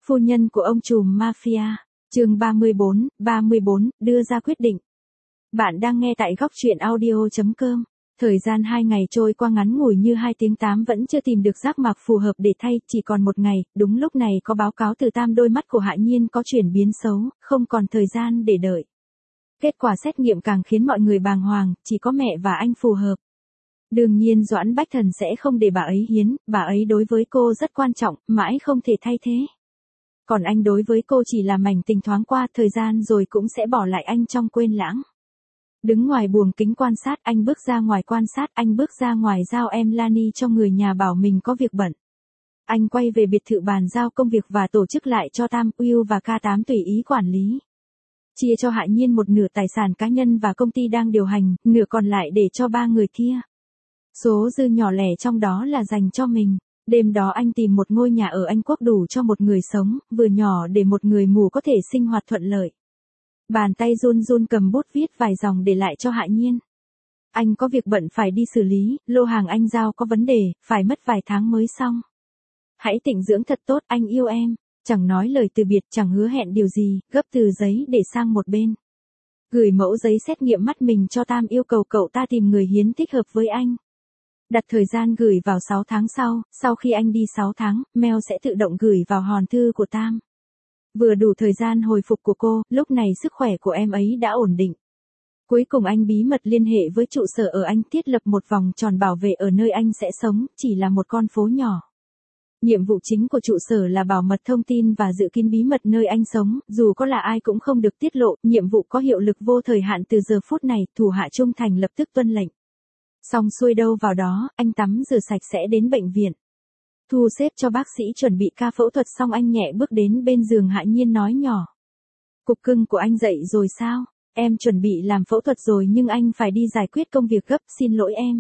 Phu nhân của ông trùm mafia, chương 34, đưa ra quyết định. Bạn đang nghe tại góc truyện audio.com. Thời gian 2 ngày trôi qua ngắn ngủi như 2 tiếng 8 vẫn chưa tìm được giác mạc phù hợp để thay, chỉ còn 1 ngày, đúng lúc này có báo cáo từ Tam đôi mắt của Hạ Nhiên có chuyển biến xấu, không còn thời gian để đợi. Kết quả xét nghiệm càng khiến mọi người bàng hoàng, chỉ có mẹ và anh phù hợp. Đương nhiên Doãn Bách Thần sẽ không để bà ấy hiến, bà ấy đối với cô rất quan trọng, mãi không thể thay thế. Còn anh đối với cô chỉ là mảnh tình thoáng qua, thời gian rồi cũng sẽ bỏ lại anh trong quên lãng. Đứng ngoài buồng kính quan sát, anh bước ra ngoài quan sát, anh bước ra ngoài giao em Lani cho người nhà bảo mình có việc bận. Anh quay về biệt thự bàn giao công việc và tổ chức lại cho Tam, Will và K8 tùy ý quản lý. Chia cho Hạ Nhiên một nửa tài sản cá nhân và công ty đang điều hành, nửa còn lại để cho 3 người kia. Số dư nhỏ lẻ trong đó là dành cho mình. Đêm đó anh tìm một ngôi nhà ở Anh Quốc đủ cho một người sống, vừa nhỏ để một người mù có thể sinh hoạt thuận lợi. Bàn tay run run cầm bút viết vài dòng để lại cho Hạ Nhiên. Anh có việc bận phải đi xử lý, lô hàng anh giao có vấn đề, phải mất vài tháng mới xong. Hãy tĩnh dưỡng thật tốt, anh yêu em. Chẳng nói lời từ biệt, chẳng hứa hẹn điều gì, gấp từ giấy để sang một bên. Gửi mẫu giấy xét nghiệm mắt mình cho Tam, yêu cầu cậu ta tìm người hiến thích hợp với anh. Đặt thời gian gửi vào 6 tháng sau khi anh đi 6 tháng, mail sẽ tự động gửi vào hòm thư của Tam. Vừa đủ thời gian hồi phục của cô, lúc này sức khỏe của em ấy đã ổn định. Cuối cùng anh bí mật liên hệ với trụ sở ở Anh, thiết lập một vòng tròn bảo vệ ở nơi anh sẽ sống, chỉ là một con phố nhỏ. Nhiệm vụ chính của trụ sở là bảo mật thông tin và giữ kín bí mật nơi anh sống, dù có là ai cũng không được tiết lộ, nhiệm vụ có hiệu lực vô thời hạn từ giờ phút này, thủ hạ trung thành lập tức tuân lệnh. Xong xuôi đâu vào đó, anh tắm rửa sạch sẽ đến bệnh viện. Thu xếp cho bác sĩ chuẩn bị ca phẫu thuật xong anh nhẹ bước đến bên giường Hạ Nhiên nói nhỏ. Cục cưng của anh dậy rồi sao? Em chuẩn bị làm phẫu thuật rồi nhưng anh phải đi giải quyết công việc gấp, xin lỗi em.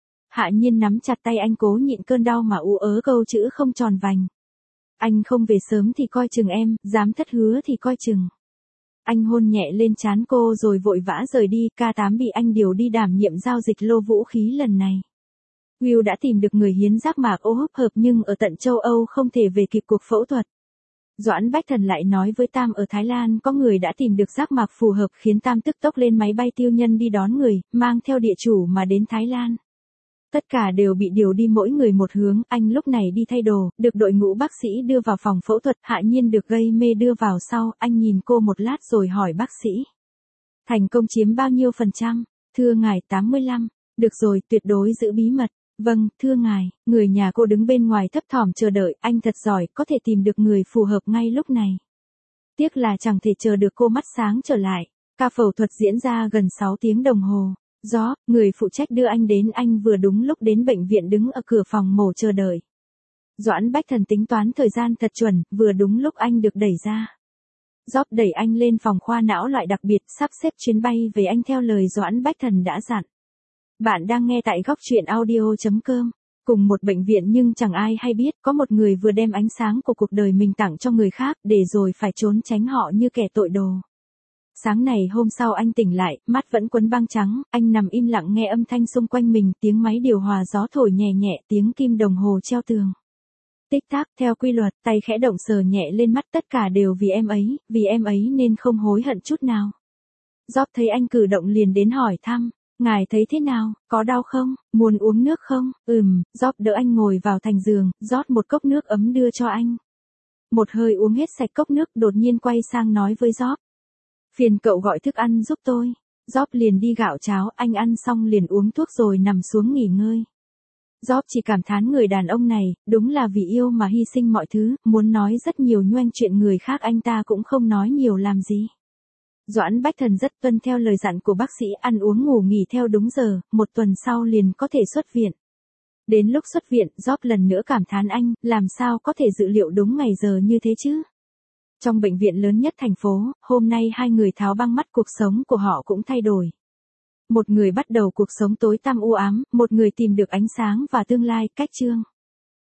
Hạ Nhiên nắm chặt tay anh cố nhịn cơn đau mà ú ớ câu chữ không tròn vành. Anh không về sớm thì coi chừng em, dám thất hứa thì coi chừng. Anh hôn nhẹ lên trán cô rồi vội vã rời đi, K8 bị anh điều đi đảm nhiệm giao dịch lô vũ khí lần này. Will đã tìm được người hiến giác mạc ô hấp hợp nhưng ở tận châu Âu không thể về kịp cuộc phẫu thuật. Doãn Bách Thần lại nói với Tam ở Thái Lan có người đã tìm được giác mạc phù hợp khiến Tam tức tốc lên máy bay tiêu nhân đi đón người, mang theo địa chủ mà đến Thái Lan. Tất cả đều bị điều đi mỗi người một hướng, anh lúc này đi thay đồ, được đội ngũ bác sĩ đưa vào phòng phẫu thuật, Hạ Nhiên được gây mê đưa vào sau, anh nhìn cô một lát rồi hỏi bác sĩ. Thành công chiếm bao nhiêu %? Thưa ngài 85. Được rồi, tuyệt đối giữ bí mật. Vâng, thưa ngài, người nhà cô đứng bên ngoài thấp thỏm chờ đợi, anh thật giỏi, có thể tìm được người phù hợp ngay lúc này. Tiếc là chẳng thể chờ được cô mắt sáng trở lại. Ca phẫu thuật diễn ra gần 6 tiếng đồng hồ. Job, người phụ trách đưa anh đến, anh vừa đúng lúc đến bệnh viện đứng ở cửa phòng mổ chờ đợi. Doãn Bách Thần tính toán thời gian thật chuẩn, vừa đúng lúc anh được đẩy ra. Job đẩy anh lên phòng khoa não loại đặc biệt, sắp xếp chuyến bay về Anh theo lời Doãn Bách Thần đã dặn. Bạn đang nghe tại góc truyện audio.com. Cùng một bệnh viện nhưng chẳng ai hay biết, có một người vừa đem ánh sáng của cuộc đời mình tặng cho người khác, để rồi phải trốn tránh họ như kẻ tội đồ. Sáng này hôm sau anh tỉnh lại, mắt vẫn quấn băng trắng, anh nằm im lặng nghe âm thanh xung quanh mình, tiếng máy điều hòa gió thổi nhẹ nhẹ, tiếng kim đồng hồ treo tường. Tích tắc, theo quy luật, tay khẽ động sờ nhẹ lên mắt, tất cả đều vì em ấy nên không hối hận chút nào. Job thấy anh cử động liền đến hỏi thăm, ngài thấy thế nào, có đau không, muốn uống nước không? Job đỡ anh ngồi vào thành giường, rót một cốc nước ấm đưa cho anh. Một hơi uống hết sạch cốc nước, đột nhiên quay sang nói với Job. Phiền cậu gọi thức ăn giúp tôi. Job liền đi gạo cháo, anh ăn xong liền uống thuốc rồi nằm xuống nghỉ ngơi. Job chỉ cảm thán người đàn ông này, đúng là vì yêu mà hy sinh mọi thứ, muốn nói rất nhiều nhoẻn chuyện người khác anh ta cũng không nói nhiều làm gì. Doãn Bách Thần rất tuân theo lời dặn của bác sĩ, ăn uống ngủ nghỉ theo đúng giờ, 1 tuần sau liền có thể xuất viện. Đến lúc xuất viện, Job lần nữa cảm thán anh, làm sao có thể dự liệu đúng ngày giờ như thế chứ? Trong bệnh viện lớn nhất thành phố, hôm nay 2 người tháo băng mắt, cuộc sống của họ cũng thay đổi. Một người bắt đầu cuộc sống tối tăm u ám, một người tìm được ánh sáng và tương lai, cách chương.